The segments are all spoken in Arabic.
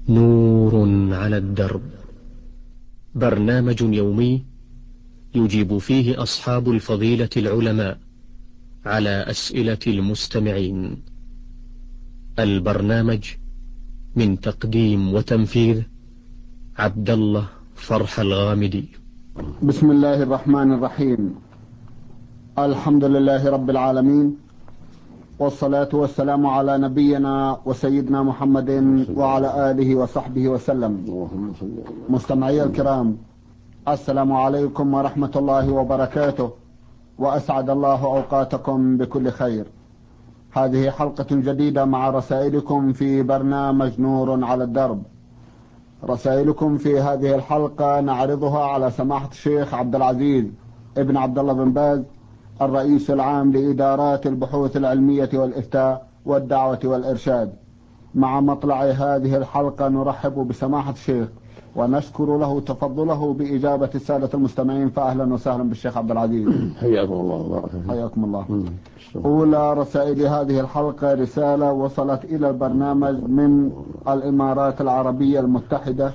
نور على الدرب، برنامج يومي يجيب فيه أصحاب الفضيلة العلماء على أسئلة المستمعين. البرنامج من تقديم وتنفيذ عبد الله فرح الغامدي. بسم الله الرحمن الرحيم. الحمد لله رب العالمين، والصلاة والسلام على نبينا وسيدنا محمد وعلى آله وصحبه وسلم. مستمعي الكرام، السلام عليكم ورحمة الله وبركاته، وأسعد الله أوقاتكم بكل خير. هذه حلقة جديدة مع رسائلكم في برنامج نور على الدرب. رسائلكم في هذه الحلقة نعرضها على سماحة الشيخ عبد العزيز ابن عبد الله بن باز، الرئيس العام لإدارات البحوث العلمية والإفتاء والدعوة والإرشاد. مع مطلع هذه الحلقة نرحب بسماحة الشيخ ونشكر له تفضله بإجابة السادة المستمعين، فأهلا وسهلا بالشيخ عبد العزيز. حياكم الله. حياكم الله. أولى رسائل هذه الحلقة رسالة وصلت إلى البرنامج من الإمارات العربية المتحدة،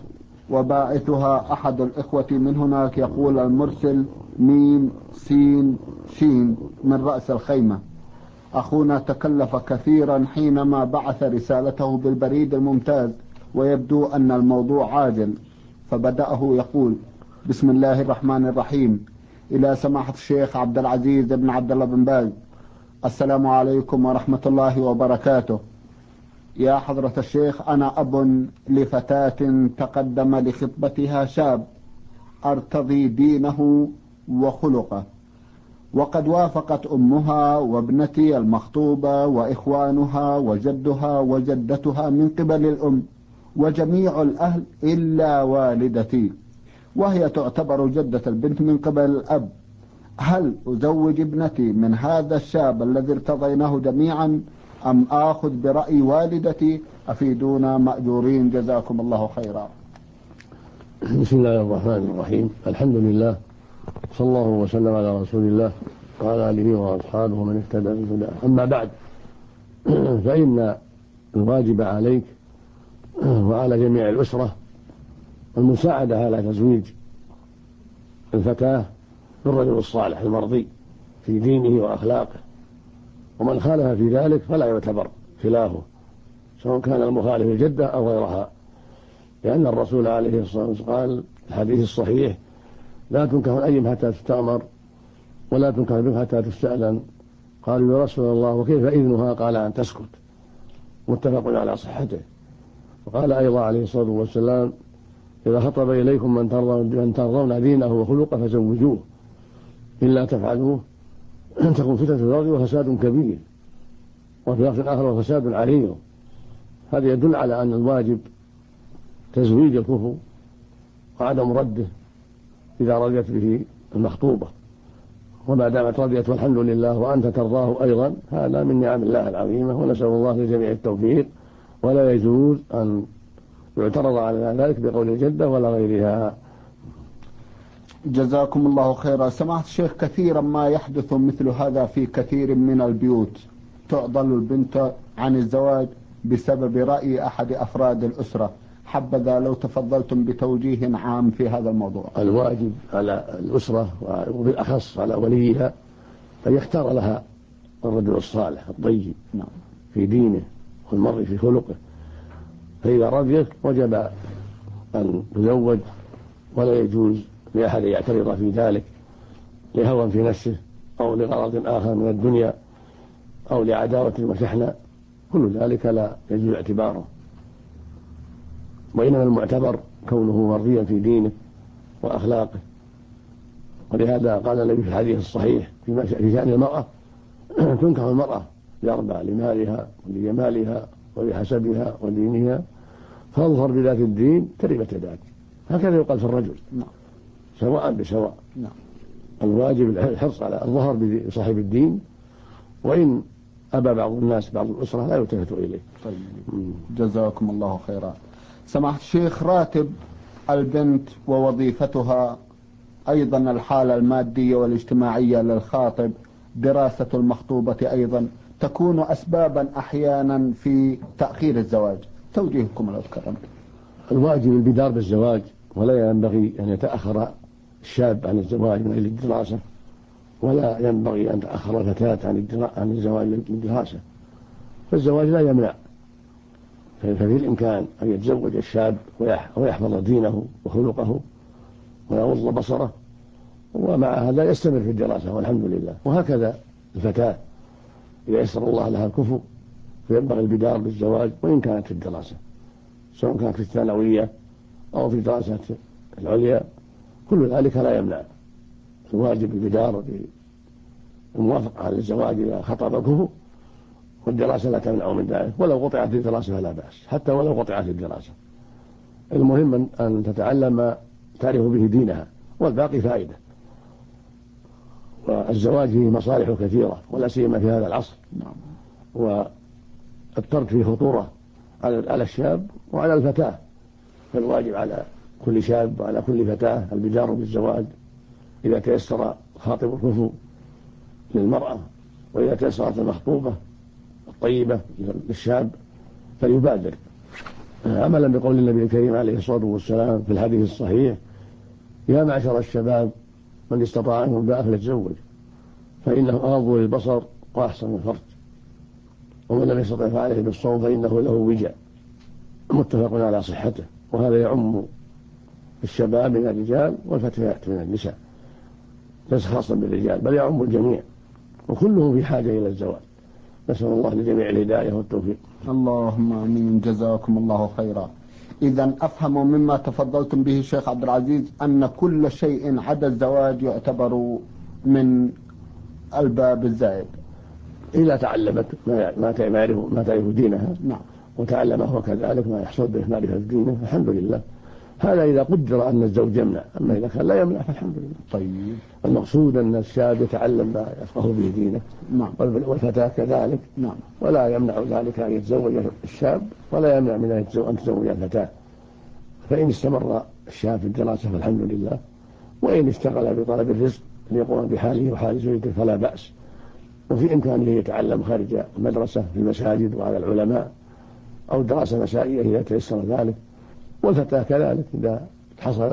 وباعثها أحد الإخوة من هناك، يقول المرسل ميم سين شين من رأس الخيمة: أخونا تكلف كثيرا حينما بعث رسالته بالبريد الممتاز، ويبدو أن الموضوع عاجل، فبدأه يقول: بسم الله الرحمن الرحيم. إلى سماحة الشيخ عبد العزيز بن عبد الله بن باز: السلام عليكم ورحمة الله وبركاته. يا حضرة الشيخ، أنا أب لفتاة تقدم لخطبتها شاب أرتضي دينه وخلقه، وقد وافقت أمها وابنتي المخطوبة وإخوانها وجدها وجدتها من قبل الأم وجميع الأهل إلا والدتي، وهي تعتبر جدة البنت من قبل الأب. هل أزوج ابنتي من هذا الشاب الذي ارتضيناه جميعا، أم آخذ برأي والدتي؟ أفيدونا مأجورين، جزاكم الله خيرا. بسم الله الرحمن الرحيم. الحمد لله، صلى الله وسلم على رسول الله وعلى آله وأصحابه ومن اهتدى بهداه. أما بعد، فإن الواجب عليك وعلى جميع الأسرة المساعدة على تزويج الفتاة بالرجل الصالح المرضي في دينه وأخلاقه، ومن خالف في ذلك فلا يعتبر خلافه، سواء كان المخالف الجدة أو غيرها، لأن الرسول عليه الصلاة والسلام قال في الحديث الصحيح: لا تنكح الأيم حتى تستأمر، ولا تنكح البكر حتى تستأذن. قالوا: يا رسول الله وكيف إذنها؟ قال: أن تسكت. متفق على صحته. وقال أيضا عليه الصلاة والسلام: إذا خطب إليكم من ترضون دينه وخلقه فزوجوه، إلا تفعلوه تكون فتنة في الأرض وفساد كبير، وفي لفظ آخر وفساد عريض. هذا يدل على أن الواجب تزويج الكفو وعدم رده إذا رضيت به المخطوبة، وما دامت رضيت والحمد لله وأنت ترضاه أيضا، هذا من نعم الله العظيمة، ونسأل الله للجميع التوفيق. ولا يجوز أن يعترض على ذلك بقول الجدة ولا غيرها. جزاكم الله خيرا. سماحة الشيخ، كثيرا ما يحدث مثل هذا في كثير من البيوت، تعضل البنت عن الزواج بسبب رأي أحد أفراد الأسرة. حبذا لو تفضلتم بتوجيه عام في هذا الموضوع. الواجب على الأسرة وبالأخص على وليها أن يختار لها الرجل الصالح الطيب في دينه والمرء في خلقه، فإذا رضيت وجب أن تزوج، ولا يجوز لأحد يعترض في ذلك لهوى في نفسه أو لغرض آخر من الدنيا أو لعداوة وشحنة. كل ذلك لا يجوز اعتباره، وإنما المعتبر كونه مرضيا في دينه وأخلاقه. ولهذا قال النبي في الحديث الصحيح في شأن المرأة: تنكح المرأة لأربع: لمالها ولجمالها ولحسبها ودينها، فاظفر بذات الدين تربت يداك. هكذا يقال في الرجل سواء بسواء. الواجب الحرص على الظهر بصاحب الدين، وإن أبى بعض الناس بعض الأسرة لا يلتفت إليه. جزاكم الله خيرا. سماحة الشيخ، راتب البنت ووظيفتها، أيضا الحالة المادية والاجتماعية للخاطب، دراسة المخطوبة أيضا تكون أسبابا أحيانا في تأخير الزواج. توجيهكم لو تكرمت. الواجب البدار بالزواج، ولا ينبغي أن يتأخر الشاب عن الزواج من أجل الدراسة، ولا ينبغي أن تأخر الفتاة عن الزواج للدراسة. فالزواج لا يمنع، ففي الإمكان أن يتزوج الشاب ويحفظ دينه وخلقه ويغض بصره، ومع هذا يستمر في الدراسة والحمد لله. وهكذا الفتاة إذا يسر الله لها الكفو فينبغي البدار بالزواج وإن كانت في الدراسة، سواء كانت في الثانوية أو في دراسة العليا، كل ذلك لا يمنع. الواجب البدار بالموافقة على الزواج إذا خطب الكفو، والدراسة لا تمنع من ذلك، ولو قطعت الدراسة فلا بأس، حتى ولو قطعت الدراسة. المهم أن تتعلم ما تعرف به دينها، والباقي فائدة. والزواج فيه مصالح كثيرة، ولا سيما في هذا العصر، والترك فيه خطورة على الشاب وعلى الفتاة. فالواجب على كل شاب وعلى كل فتاة البدار بالزواج إذا تيسر خاطب الكفو للمرأة، وإذا تيسرت المخطوبة الطيبة للشاب فليبادر، عملا بقول النبي الكريم عليه الصلاة والسلام في الحديث الصحيح: يا معشر الشباب من استطاع منكم الباءة فليتزوج، فإنه أغض للبصر وأحسن الفرج، ومن لم يستطع فعليه بالصوم فإنه له وجاء. متفق على صحته. وهذا يعم الشباب من الرجال والفتيات من النساء، ليس خاصا بالرجال بل يعم الجميع، وكلهم في حاجة إلى الزواج. نسأل الله للجميع الهداية والتوفيق. اللهم آمين. جزاكم الله خيرا. إذا أفهم مما تفضلتم به الشيخ عبد العزيز أن كل شيء عدا الزواج يعتبر من الباب الزائد إذا تعلمت ما تعرف دينها، نعم، وتعلمه كذلك ما يحصل به معرفة دينه، الحمد لله. هذا إذا قدر أن الزوج يمنع، أما إذا كان لا يمنع فالحمد لله. طيب، المقصود أن الشاب يتعلم ما يفقه به دينه، نعم، والفتاة كذلك، نعم، ولا يمنع ذلك أن يتزوج الشاب، ولا يمنع من أن تزوج الفتاة. فإن استمر الشاب في الدراسة فالحمد لله، وإن اشتغل بطلب الرزق ليقوم بحاله وحال زوجته فلا بأس. وفي إمكانه يتعلم خارج المدرسة في المساجد وعلى العلماء، أو دراسة مسائية إذا تيسر ذلك. والفتاة كذلك إذا حصل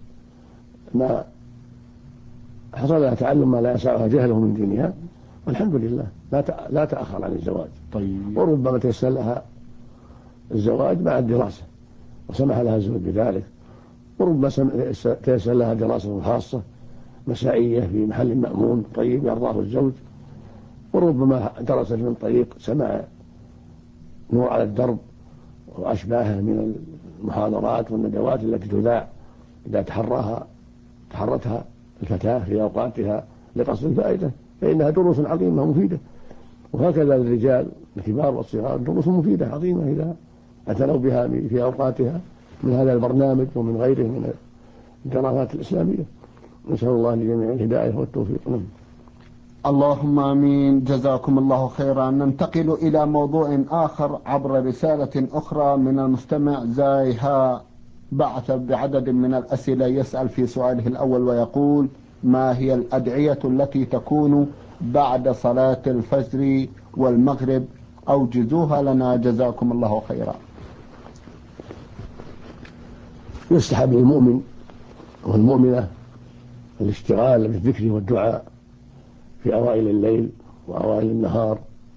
لها تعلم ما لا يسعها جهله من دينها، والحمد لله لا تأخر عن الزواج. طيب، وربما تيسر لها الزواج مع الدراسة وسمح لها الزوج بذلك، وربما تيسر لها دراسة خاصة مسائية في محل مأمون طيب يرضاه الزوج، وربما درست من طريق سماع نور على الدرب وأشباهه من المحاضرات والندوات التي تذاع إذا تحرتها الفتاة في أوقاتها لقصد الفائدة، فإنها دروس عظيمة مفيدة. وهكذا للرجال الكبار والصغار دروس مفيدة عظيمة إذا اعتنوا بها في أوقاتها من هذا البرنامج ومن غيره من الدراسات الإسلامية. نسأل الله لجميع الهداية والتوفيق. اللهم آمين. جزاكم الله خيرا. ننتقل إلى موضوع آخر عبر رسالة أخرى من المستمع زايها، بعث بعدد من الأسئلة. يسأل في سؤاله الأول ويقول: ما هي الأدعية التي تكون بعد صلاة الفجر والمغرب؟ أوجزوها لنا جزاكم الله خيرا. يستحب للمؤمن والمؤمنة الاشتغال بالذكر والدعاء في أوائل الليل وأوائل النهار،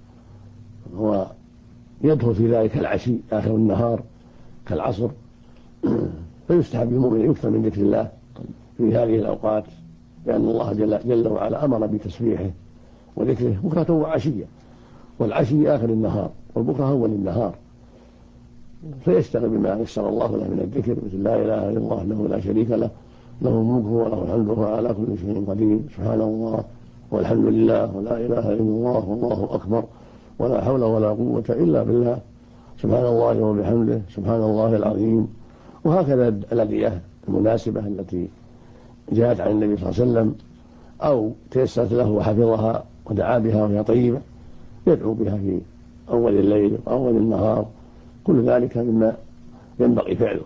ويدخل في ذلك العشي آخر النهار كالعصر. فيستحب للمؤمن أن يكثر من ذكر الله في هذه الأوقات، لأن الله جل وعلا أمر بتسبيحه وذكره بكرة وعشية، والعشي آخر النهار والبكرة أول النهار. فيشتغل بما يسر الله له من الذكر، مثل لا إله إلا الله له لا شريك له، له الملك وله الحمد وهو على كل شيء قدير، سبحان الله والحمد لله ولا إله إلا الله والله أكبر ولا حول ولا قوة إلا بالله، سبحان الله وبحمده سبحان الله العظيم. وهكذا الأدعية المناسبة التي جاءت عن النبي صلى الله عليه وسلم أو تيسرت له وحفظها ودعا بها وهي طيبة، يدعو بها في أول الليل وأول النهار، كل ذلك مما ينبغي فعله.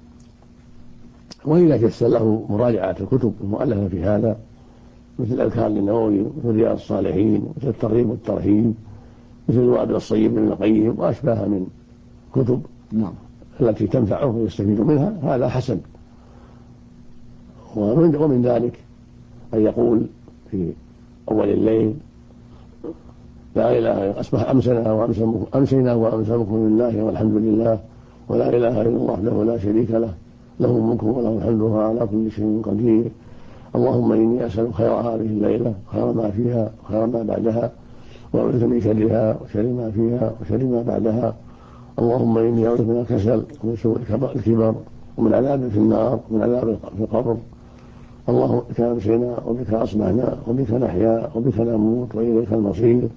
وإذا تيسر له مراجعة الكتب المؤلفة في هذا، مثل الأذكار النووي، مثل رياض الصالحين، مثل الترغيب والترهيب، مثل الوابل الصيب من القيم وأشباهها من كتب التي تنفعه ويستفيد منها هذا حسن. ومن ذلك أن يقول في أول الليل لا إله أصبح أمسينا وأمساكم لله والحمد لله ولا إله إلا الله وحده لا شريك له له الملك وله الحمد وهو على كل شيء قدير. اللهم إني أسألك خير هذه الليلة خير ما فيها وخير ما بعدها وأعوذ من شرها وشر ما فيها وشر ما بعدها. اللهم إني أعوذ من الكسل ومن سوء الكبر ومن عذاب في النار ومن عذاب في القبر. اللهم بك أمسينا وبك أصبحنا وبك نحيا وبك نموت وإليك المصير.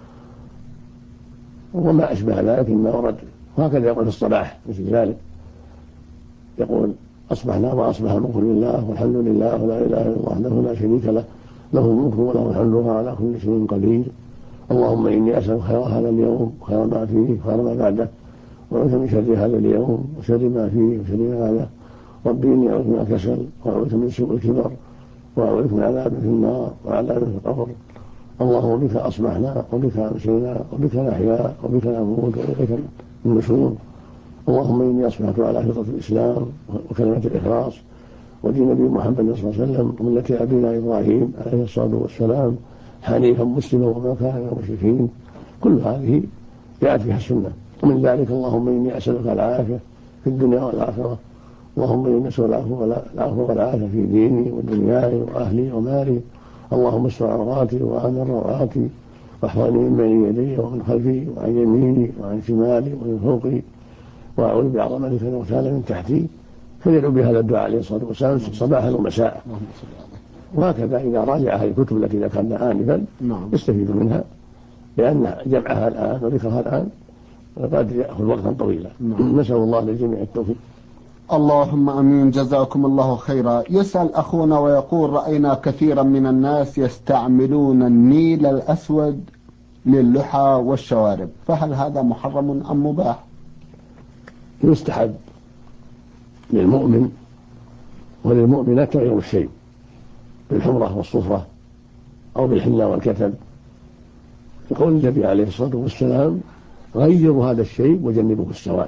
وما أشبه ذلك مما ورد. وهكذا يقول في الصباح مثل ذلك، يقول أصبحنا وأصبح الملك لله والحمد لله ولا إله إلا الله وحده لا شريك له له الملك وله الحمد وهو على كل شيء قدير. اللهم إني أسألك خير هذا اليوم وخير ما فيه وخير ما بعده وأعوذ من شر هذا اليوم وشر ما فيه وشر ما بعده. ربي إني أعوذ من الكسل وأعوذ من سوء الكبر وأعوذ من عذاب في النار وعذاب في القبر. اللهم بك أصبحنا وبك أمسينا وبك نحيا وبك نموت وإليك النشور. اللهم إني أصبحت على فطرة الإسلام وكلمة الإخلاص ودين نبي محمد صلى الله عليه وسلم وملة أبينا إبراهيم عليه الصلاة والسلام حنيفا مسلما وما كان من المشركين. كل هذه جاءت فيها السنة. ومن ذلك اللهم إني أسألك العافية في الدنيا والآخرة. اللهم إني أسألك العفو والعافية في ديني ودنياي وأهلي ومالي. اللهم استر عوراتي وآمن روعاتي واحفظني من بين يدي ومن خلفي وعن يميني وعن شمالي ومن فوقي وأعوذ بعظمتك أن أغتال من تحتي. فيدعو بهذا الدعاء عليه الصلاة والسلام صباحا ومساء. وهكذا إذا راجع هذه الكتب التي ذكرنا آنفا يستفيد منها، لأن جمعها الآن وذكرها الآن قد يأخذ وقتا طويلا. نسأل الله للجميع التوفيق. اللهم امين. جزاكم الله خيرا. يسأل اخونا ويقول: رأينا كثيرا من الناس يستعملون النيل الاسود للحى والشوارب، فهل هذا محرم ام مباح؟ يستحب للمؤمن وللمؤمنة تغيير الشيء بالحمرة والصفرة أو بالحنة والكتب، يقول النبي عليه الصلاة والسلام: غيروا هذا الشيء وجنبوه السواد.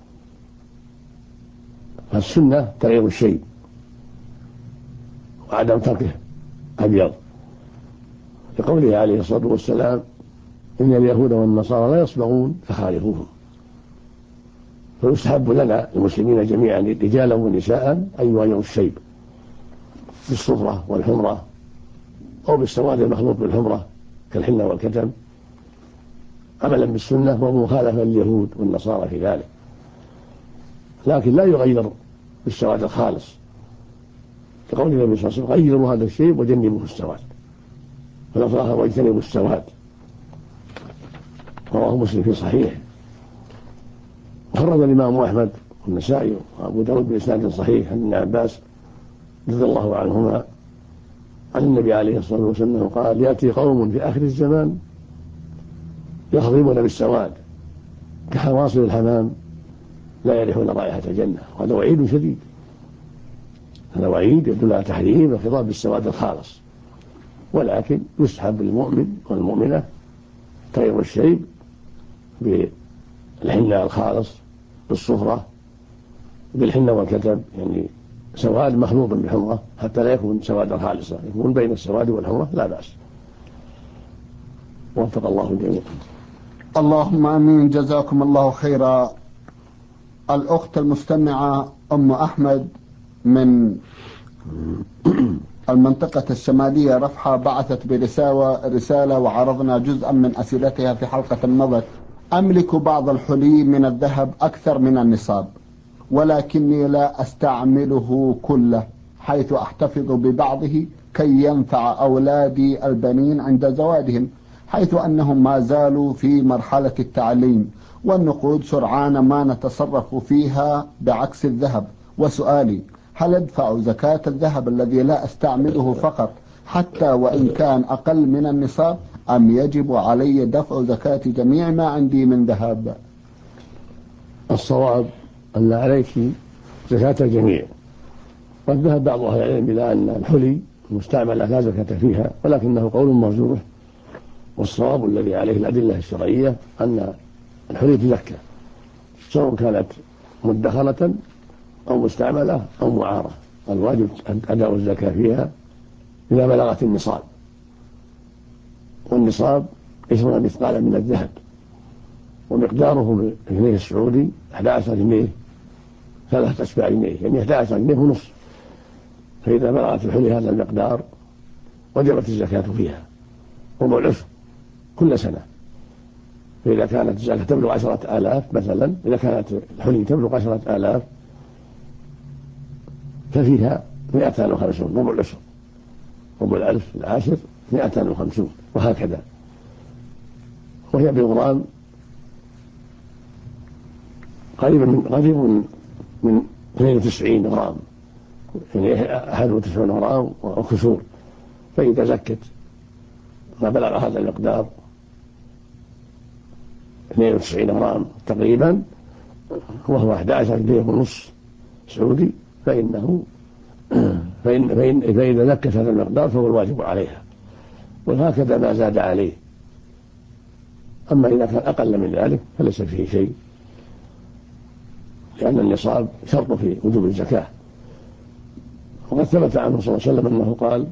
فالسنة تغيير الشيء وعدم تركه أبيض، لقوله عليه الصلاة والسلام: إن اليهود والنصارى لا يصبغون فخالفوهم. فيستحب لنا المسلمين جميعا رجالا ونساء أن يغيروا الشيب بالصفرة والحمرة أو بالسواد المخلوط بالحمرة كالحنة والكتم، عملا بالسنة ومخالفة لليهود والنصارى في ذلك. لكن لا يغير بالسواد الخالص، كقول النبي صلى الله عليه وسلم: غيروا هذا الشيء وجنبوه السواد، فالأفضل واجتنبوا السواد. رواه مسلم في صحيح. خرج الإمام أحمد والنسائي وأبو داود بإسناد صحيح عن ابن عباس رضي الله عنهما عن النبي عليه الصلاة والسلام قال: يأتي قوم في آخر الزمان يخضبون بالسواد كحواصل الحمام لا يريحون رائحة الجنة. وهذا وعيد شديد، هذا وعيد يدل على تحريم الخضاب بالسواد الخالص. ولكن يستحب للمؤمن والمؤمنة تغيير الشيب بالحنة الخالص بالصفرة بالحنة والكتب، يعني سواد مخلوط بالحمرة حتى لا يكون سوادا خالصا، يكون بين السواد والحمرة لا بأس. وفق الله الجميع. اللهم امين. جزاكم الله خيرا. الأخت المستمعة أم أحمد من المنطقة الشمالية رفحة بعثت برسالة وعرضنا جزءا من أسئلتها في حلقة مضت. أملك بعض الحلي من الذهب أكثر من النصاب، ولكني لا أستعمله كله، حيث أحتفظ ببعضه كي ينفع أولادي البنين عند زواجهم، حيث أنهم ما زالوا في مرحلة التعليم، والنقود سرعان ما نتصرف فيها بعكس الذهب. وسؤالي: هل أدفع زكاة الذهب الذي لا أستعمله فقط حتى وإن كان أقل من النصاب، أم يجب علي دفع زكاة جميع ما عندي من ذهب؟ الصواب أن عليك زكاة الجميع، قد ذهب بعض أهل العلم إلى أن الحلي المستعملة لا زكاة فيها، ولكنه قول مرجوح. والصواب الذي عليه الأدلة الشرعية أن الحلي تزكى، سواء كانت مدخرة أو مستعملة أو معارة، الواجب أداء الزكاة فيها إذا بلغت النصاب، والنصاب 20 مثقالا من الذهب، ومقداره بالجنيه السعودي 11 جنيه 3 جنيه، يعني 11 جنيه ونصف. فإذا بلغت الحلي هذا المقدار وجبت الزكاة فيها، ربع العشر كل سنة. فإذا كانت الزكاة تبلغ 10,000 مثلا، إذا كانت الحلي تبلغ 10,000 ففيها 250، ربع العشر، ربع الألف العاشر 250، وهكذا. وهي بالغرام قريبا من 92 غرام، يعني 91 غرام وكسور. فإذا زكت ما بلغ هذا المقدار 92 غرام تقريبا، وهو 11 جنيه ونصف سعودي، فإذا زكت هذا المقدار فهو الواجب عليها، وهكذا ما زاد عليه. أما إذا كان أقل من ذلك فليس فيه شيء، لأن النصاب شرط في وجوب الزكاة. وقد ثبت عنه صلى الله عليه وسلم أنه قال: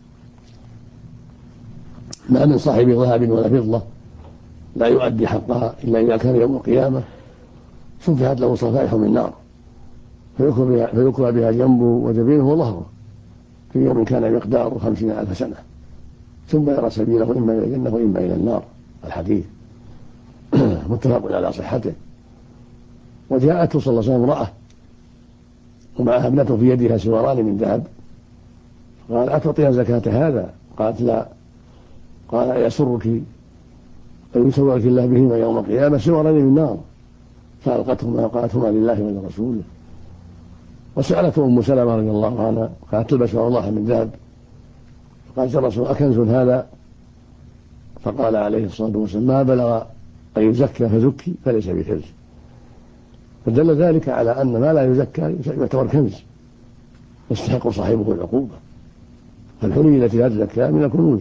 ما من صاحب ذهب ولا فضة لا يؤدي حقها إلا إذا كان يوم القيامة صفحت له صفائح من نار فيكوى بها جنبه وجبينه وظهره في يوم كان مقداره 50,000 سنة، ثم يرى سبيله إما إلى الجنة وإما إلى النار. الحديث متفق على صحته. وجاءته صلى الله عليه وسلم امرأة ومعها ابنته في يدها سواران من ذهب، قال: أتعطيها زكاة هذا؟ قالت: لا. قال: يسرك أن يسوّرك الله بهما يوم القيامة سواران من نار، فألقتهما وقالت: هما لله ولرسوله. وسألته أم سلمة رضي الله عنها قالت: تلبس والله من ذهب. قالت: يا رسول الله أكنز هذا؟ فقال عليه الصلاة والسلام: ما بلغ أن يزكى فزكي فليس بكنز. فدل ذلك على أن ما لا يزكى يعتبر كنز يستحق صاحبه العقوبة. فالحلي التي لا تزكى من الكنوز،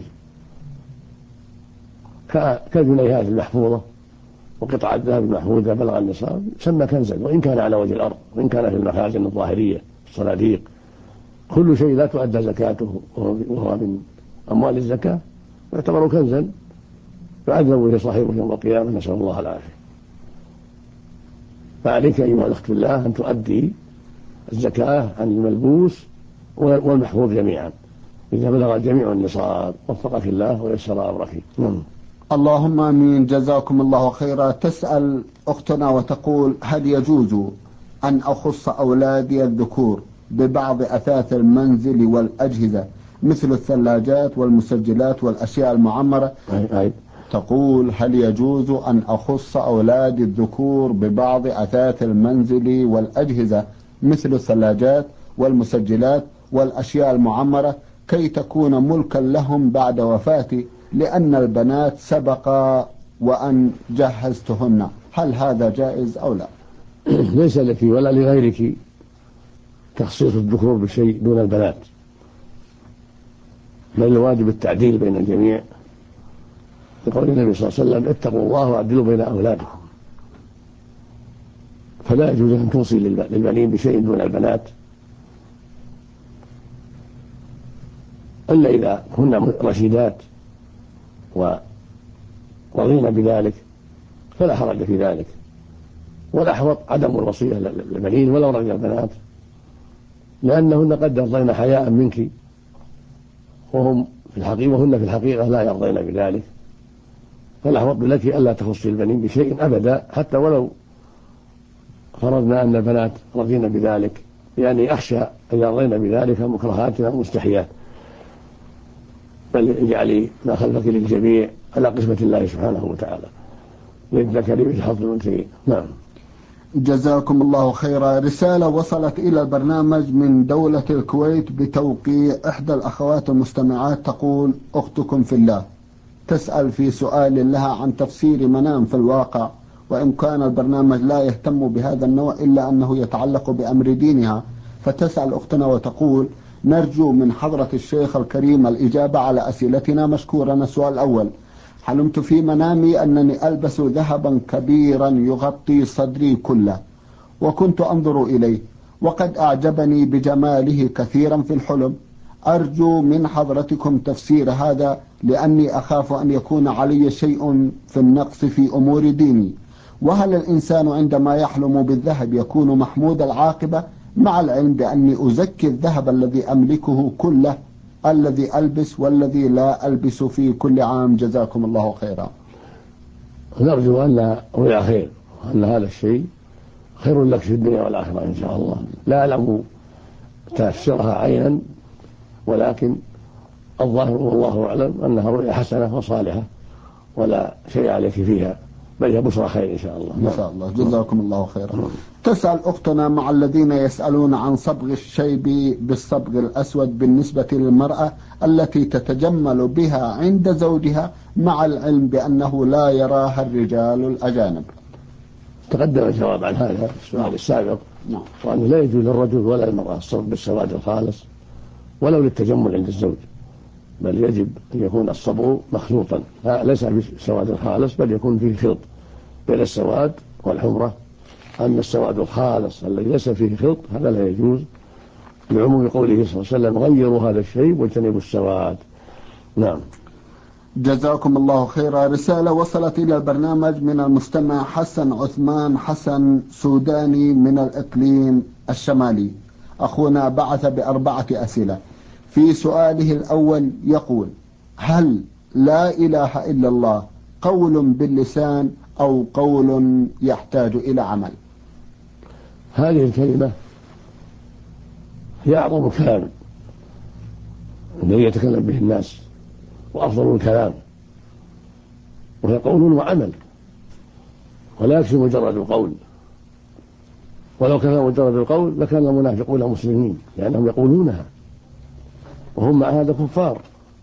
كالجنيهات المحفوظة وقطع الذهب المحفوظة بلغ النصاب يسمى كنزا، وإن كان على وجه الأرض، وإن كان في المخازن الظاهرية الصناديق. كل شيء لا تؤدى زكاته وهو من أموال الزكاة يعتبر كنزا يعذب به صاحبه يوم القيامة، نسأل الله العافية. فعليك أيها الأخت بالله أن تؤدي الزكاة عن الملبوس والمحفوظ جميعا إذا بلغ الجميع النصاب. وفقك الله ويسر أمرك. اللهم آمين. جزاكم الله خيرا. تسأل أختنا وتقول: هل يجوز أن أخص أولادي الذكور ببعض أثاث المنزل والأجهزة مثل الثلاجات والمسجلات والأشياء المعمرة؟ تقول: هل يجوز أن أخص أولادي الذكور ببعض أثاث المنزل والأجهزة مثل الثلاجات والمسجلات والأشياء المعمرة كي تكون ملكا لهم بعد وفاتي، لأن البنات سبق وأن جهزتهن؟ هل هذا جائز أو لا؟ ليس لك ولا لغيرك تخصيص الذكور بشيء دون البنات، بل الواجب التعديل بين الجميع، لقول النبي صلى الله عليه وسلم: اتقوا الله واعدلوا بين أولادكم. فلا يجوز أن توصي للبنين بشيء دون البنات إلا إذا كن رشيدات ورضين بذلك فلا حرج في ذلك. والأحوط عدم الوصية للبنين ولو رضي البنات، لأنهن قد يرضين حياء منك وهن في الحقيقة لا يرضين بذلك. فالأحوط لك ألا تخصي البنين بشيء أبدا، حتى ولو فرضنا أن البنات رضين بذلك، يعني أخشى أن يرضين بذلك مكرهات أو مستحيات. بل اجعلي ما خلفك للجميع على قسمة الله سبحانه وتعالى، للذكر مثل حظ الأنثيين. نعم. جزاكم الله خيرا. رسالة وصلت إلى البرنامج من دولة الكويت بتوقيع إحدى الأخوات المستمعات، تقول: أختكم في الله تسأل في سؤال لها عن تفسير منام في الواقع، وإن كان البرنامج لا يهتم بهذا النوع إلا أنه يتعلق بأمر دينها. فتسأل أختنا وتقول: نرجو من حضرة الشيخ الكريم الإجابة على أسئلتنا مشكورا. السؤال الأول: حلمت في منامي أنني ألبس ذهبا كبيرا يغطي صدري كله، وكنت أنظر إليه وقد أعجبني بجماله كثيرا في الحلم. أرجو من حضرتكم تفسير هذا، لأني أخاف أن يكون علي شيء في النقص في أمور ديني. وهل الإنسان عندما يحلم بالذهب يكون محمود العاقبة، مع العلم بأني أزكي الذهب الذي أملكه كله، الذي ألبس والذي لا ألبس في كل عام؟ جزاكم الله خيرا. نرجو أن لا رؤيا خير، وأن هذا الشيء خير لك في الدنيا والآخرة إن شاء الله. لا أعلم تفسيرها عينا، ولكن الظاهر والله أعلم أنها رؤيا حسنة وصالحة ولا شيء عليك فيها، بل هي بشرى خير إن شاء الله. إن شاء الله. جزاكم الله خيرا. تسأل أختنا: مع الذين يسألون عن صبغ الشيب بالصبغ الأسود بالنسبة للمرأة التي تتجمل بها عند زوجها، مع العلم بأنه لا يراها الرجال الأجانب. تقدم الجواب عن هذا في السؤال السابق، وأنه لا يجوز للرجل ولا للمرأة الصبغ بالسواد الخالص ولو للتجمل عند الزوج، بل يجب أن يكون الصبغ مخلوطا، ليس بالسواد الخالص بل يكون فيه خلط بين السواد والحمرة. أما السواد الخالص الذي ليس فيه خلط هذا لا يجوز، لعموم قوله صلى الله عليه وسلم: غيروا هذا الشيء واجتنبوا السواد. نعم. جزاكم الله خيرا. رسالة وصلت إلى البرنامج من المستمع حسن عثمان حسن سوداني من الإقليم الشمالي. أخونا بعث ب4 أسئلة. في سؤاله الأول يقول: هل لا إله إلا الله قول باللسان أو قول يحتاج إلى عمل؟ هذه الكلمة هي أعظم كلام الذي يتكلم به الناس، وأفضل الكلام، وهي قول وعمل، ولا يكفي مجرد القول. ولو كان مجرد القول لكان المنافقون مسلمين، لأنهم يقولونها وهم مع هذا كفار،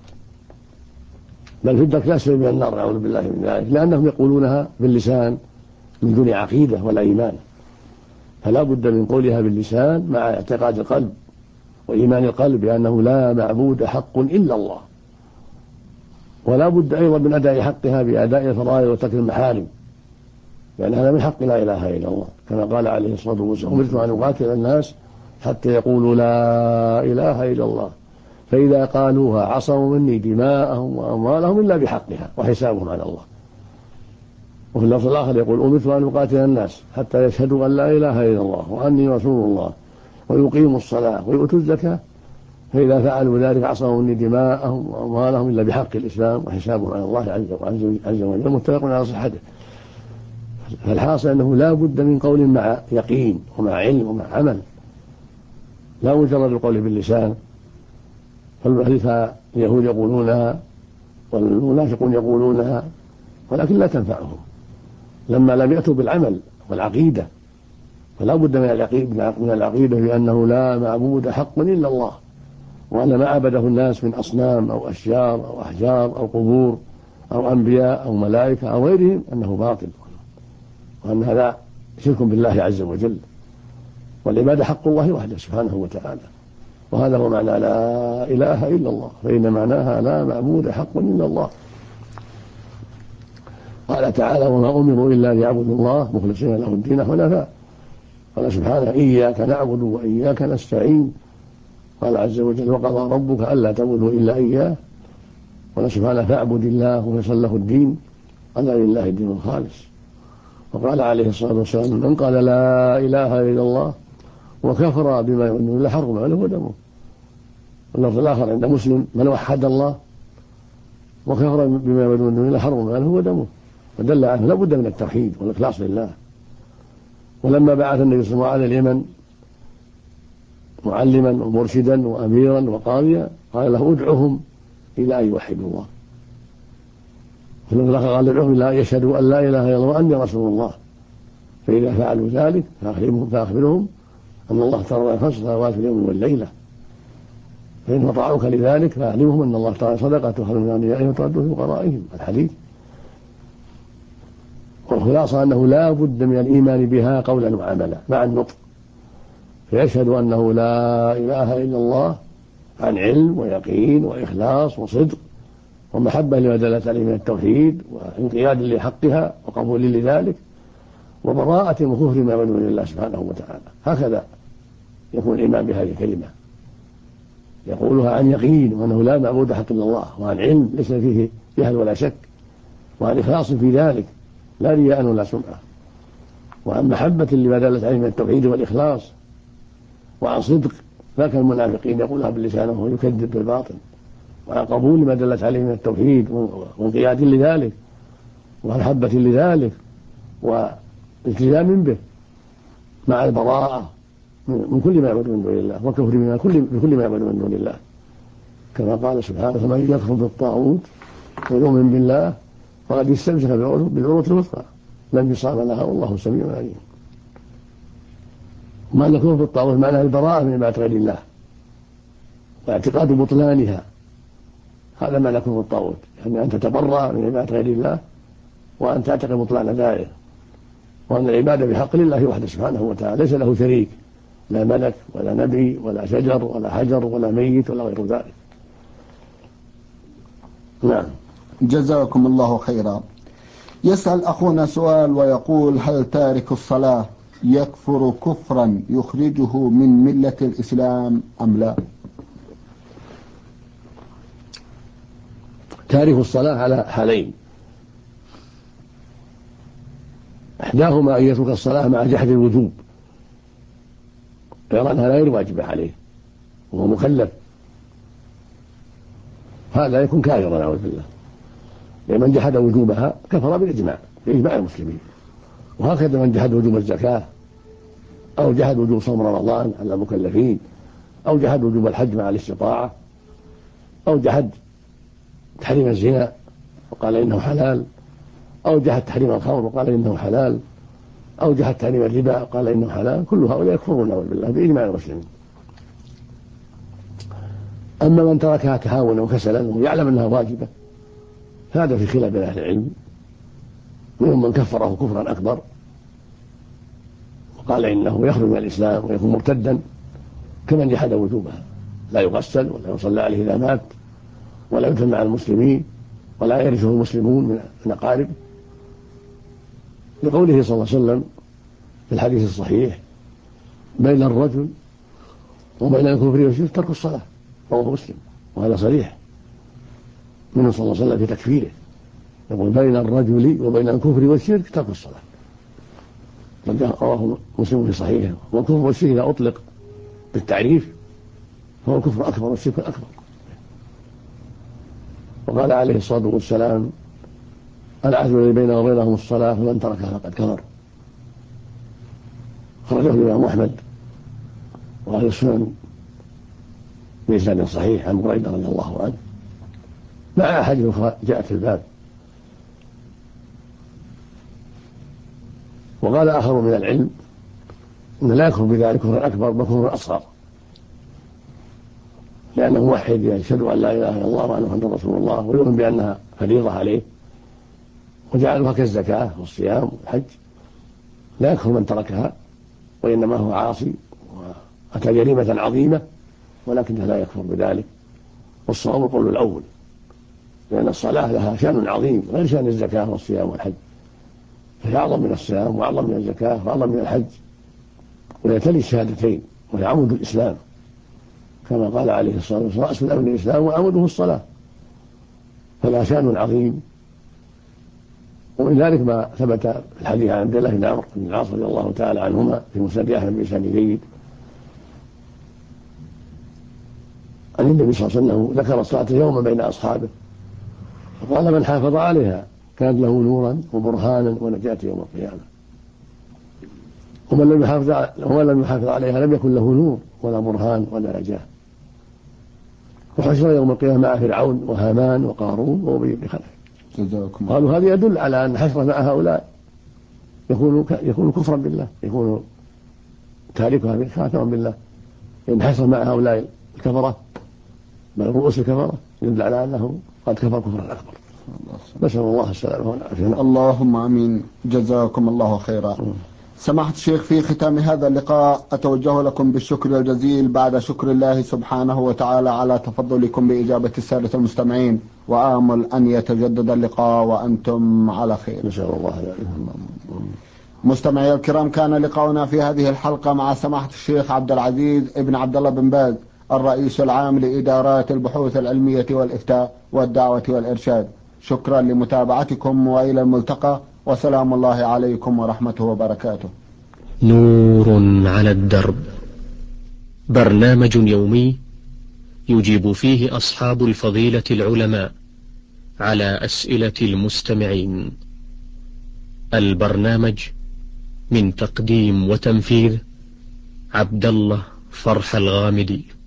بل في الدرك الأسفل من النار، نعوذ بالله من ذلك، لأنهم يقولونها باللسان من دون عقيدة ولا إيمان. فلا بد من قولها باللسان مع اعتقاد القلب وإيمان القلب بأنه لا معبود حق إلا الله. ولا بد أيضا من أداء حقها بأداء الفرائض وترك المحارم، لأن هذا من حق لا إله إلا الله، كما قال عليه الصلاة والسلام: أمرت أن أقاتل الناس حتى يقولوا لا إله إلا الله، فإذا قالوها عصموا مني دماءهم وأموالهم إلا بحقها وحسابهم على الله. وفي اللفظ الآخر يقول: أمرت أن أقاتل الناس حتى يشهدوا أن لا إله إلا الله وأني رسول الله ويقيموا الصلاة ويؤتوا الزكاة، فإذا فعلوا ذلك عصموا مني دماءهم وأموالهم إلا بحق الإسلام وحسابهم على الله عز وجل. متفق على صحته. فالحاصل أنه لا بد من قول مع يقين ومع علم ومع عمل، لا مجرد القول باللسان. فاليهود يقولونها والمنافقون يقولونها، ولكن لا تنفعهم لما لم يأتوا بالعمل والعقيدة. فلا بد من العقيدة بأنه لا معبود حق إلا الله، وأن ما عبده الناس من أصنام أو أشجار أو أحجار أو قبور أو أنبياء أو ملائكة أو غيرهم أنه باطل، وأن هذا شرك بالله عز وجل، والعبادة حق الله وحده سبحانه وتعالى. وهذا هو معنى لا إله إلا الله، فإن معناها لا معبود حق إلا الله. قال تعالى: وما أمروا إلا ليعبدوا الله مخلصين له الدين حنفاء. قال سبحانه: إياك نعبد وإياك نستعين. قال عز وجل: وقضى ربك ألا تعبدوا إلا إياه. قال سبحانه: فاعبد الله ويصل له الدين، ألا لله الدين الخالص. وقال عليه الصلاة والسلام: من قال لا إله إلا الله وكفر بما يؤمن بالله حرم عليه ودمه. واللفظ الآخر عند مسلم: من وحد الله وكفر بما يؤمن بالله حرم عليه ودمه. ودل عنه لا بد من التوحيد والإخلاص لله. ولما بعث النبي صلى الله عليه وسلم على اليمن معلما ومرشدا وأميرا وقاضيا قال له: ادعهم إلى أن يوحدوا الله. فلما قال: ادعهم إلى أن يشهدوا أن لا إله إلا الله وأني رسول الله، فإذا فعلوا ذلك فأخبرهم أن الله ترى 5 صلوات في اليوم والليلة، فإن أطاعوك لذلك فأعلمهم أن الله تعالى صدقة خير من أغنيائهم وتردوا في فقرائهم. الحديث. والخلاصة أنه لا بد من الإيمان بها قولا وعملا مع النطق، فيشهد أنه لا إله إلا الله عن علم ويقين وإخلاص وصدق ومحبة لما دلت عليه من التوحيد وانقياد لحقها وقبول لذلك، وبراءة وكفر ما يعبد من الله سبحانه وتعالى. هكذا يكون الإيمان بهذه الكلمة، يقولها عن يقين وأنه لا معبود حق إلا الله، وعن علم ليس فيه جهل ولا شك، وعن إخلاص في ذلك لا رياء ولا سمعة، وعن محبة لما دلت عليه من التوحيد والإخلاص، وعن صدق لا كالمنافقين يقولها باللسان وهو يكذب بالباطن، وعن قبول ما دلت عليه من التوحيد وانقياد لذلك ومحبة لذلك والتزام به، مع البراءة من كل ما يعبد من دون الله وكفر بكل ما يعبد من دون الله، كما قال سبحانه: فمن يكفر بالطاغوت ويؤمن بالله فقد استمسك بالعروة الوثقى لا انفصام لها والله سميع عليم. وما الكفر بالطاغوت معناه البراءة من عبادة غير الله واعتقاد بطلانها، هذا معنى كفر الطاغوت، يعني أن تتبرأ من عبادة غير الله وأن تعتقد بطلان ذلك، وأن العبادة بحق لله وحده سبحانه وتعالى ليس له شريك، لا ملك ولا نبي ولا شجر ولا حجر ولا ميت ولا غير ذلك. نعم. جزاكم الله خيرا. يسأل أخونا سؤال ويقول: هل تارك الصلاة يكفر كفرا يخرجه من ملة الإسلام أم لا؟ تارك الصلاة على حالين: إحداهما أن يترك الصلاة مع جحد الوجوب، يرى أنها غير واجبة عليه وهو مكلف، هذا يكون كافرا نعوذ بالله، لمن جحد وجوبها كفر بالإجماع بإجماع المسلمين. وهكذا من جحد وجوب الزكاة أو جحد وجوب صوم رمضان على المكلفين أو جحد وجوب الحج مع الاستطاعة أو جحد تحريم الزنا وقال إنه حلال أو جحد تحريم الخمر وقال إنه حلال أو جحد تحريم الربا وقال إنه حلال، كل هؤلاء يكفرون نعوذ بالله بإجماع المسلمين. أما من تركها تهاونا وكسلا ويعلم أنها واجبة هذا في خلاف بين أهل العلم، منهم من كفره كفرا أكبر وقال إنه يخرج من الإسلام ويكون مرتدا، كمن جحد وجوبها، لا يغسل ولا يصلى عليه إذا مات ولا يدفن مع المسلمين ولا يرثه المسلمون من أقاربه، لقوله صلى الله عليه وسلم في الحديث الصحيح: بين الرجل وبين الكفر والشرك ترك الصلاة، رواه مسلم، وهذا صريح منه صلى الله عليه وسلم في تكفيره، يقول: بين الرجل وبين الكفر والشرك ترك الصلاة، رواه مسلم في صحيحه. والكفر والشرك إذا أطلق بالتعريف فهو الكفر أكبر والشرك الأكبر. وقال عليه الصلاة والسلام: العهد الذي بيننا وبينهم الصلاة فمن تركها فقد كفر. خرجه الإمام أحمد وأهل السنن بإسناد صحيح عن بريدة رضي الله عنه، مع أحاديث أخرى جاءت في الباب. وقال آخر من العلم إن لا يكفر بذلك كفر أكبر بل كفر أصغر، لأنه موحد يشهد أن لا إله إلا الله وأن محمدا رسول الله ويؤمن بأنها فريضة عليه وجعلها كالزكاة والصيام والحج، لا يكفر من تركها، وإنما هو عاصي وأتى جريمة عظيمة ولكنه لا يكفر بذلك. والصواب القول الأول، لأن الصلاة لها شأن عظيم غير شأن الزكاة والصيام والحج، فهي أعظم من الصيام وأعظم من الزكاة وأعظم من الحج، ويتلي الشهادتين وهي عمود الإسلام، كما قال عليه الصلاة والسلام: رأس الأمر الإسلام وعموده الصلاة، فلا شأن عظيم. ومن ذلك ما ثبت في الحديث عن عبد الله بن عمرو بن العاص رضي الله تعالى عنهما في مسند أحمد بإسناد جيد عن النبي صلى الله عليه وسلم ذكر الصلاة يوما بين أصحابه فقال: من حافظ عليها كانت له نورا وبرهانا ونجاة يوم القيامة، ومن لم يحافظ عليها لم يكن له نور ولا برهان ولا نجاة. وحشر يوم القيامة مع فرعون وهامان وقارون وأبي بن خلف. قالوا: هذا يدل على أن حشر مع هؤلاء يكون كفرا بالله، يكون تاركها كافرا بالله، لأن حشر مع هؤلاء الكفرة بل رؤوس الكفرة يدل على أنه قد كفر كفرا أكبر. نسأل الله السلامة والعافية. اللهم آمين. جزاكم الله خيرا. سماحة الشيخ، في ختام هذا اللقاء أتوجه لكم بالشكر الجزيل بعد شكر الله سبحانه وتعالى على تفضلكم بإجابة السادة المستمعين، وآمل أن يتجدد اللقاء وأنتم على خير. نسأل الله ذلك. مستمعي الكرام، كان لقاؤنا في هذه الحلقة مع سماحة الشيخ عبد العزيز ابن عبد الله بن باز، الرئيس العام لإدارات البحوث العلمية والإفتاء والدعوة والإرشاد. شكرا لمتابعتكم، وإلى الملتقى، وسلام الله عليكم ورحمته وبركاته. نور على الدرب، برنامج يومي يجيب فيه أصحاب الفضيلة العلماء على أسئلة المستمعين. البرنامج من تقديم وتنفيذ عبد الله فرح الغامدي.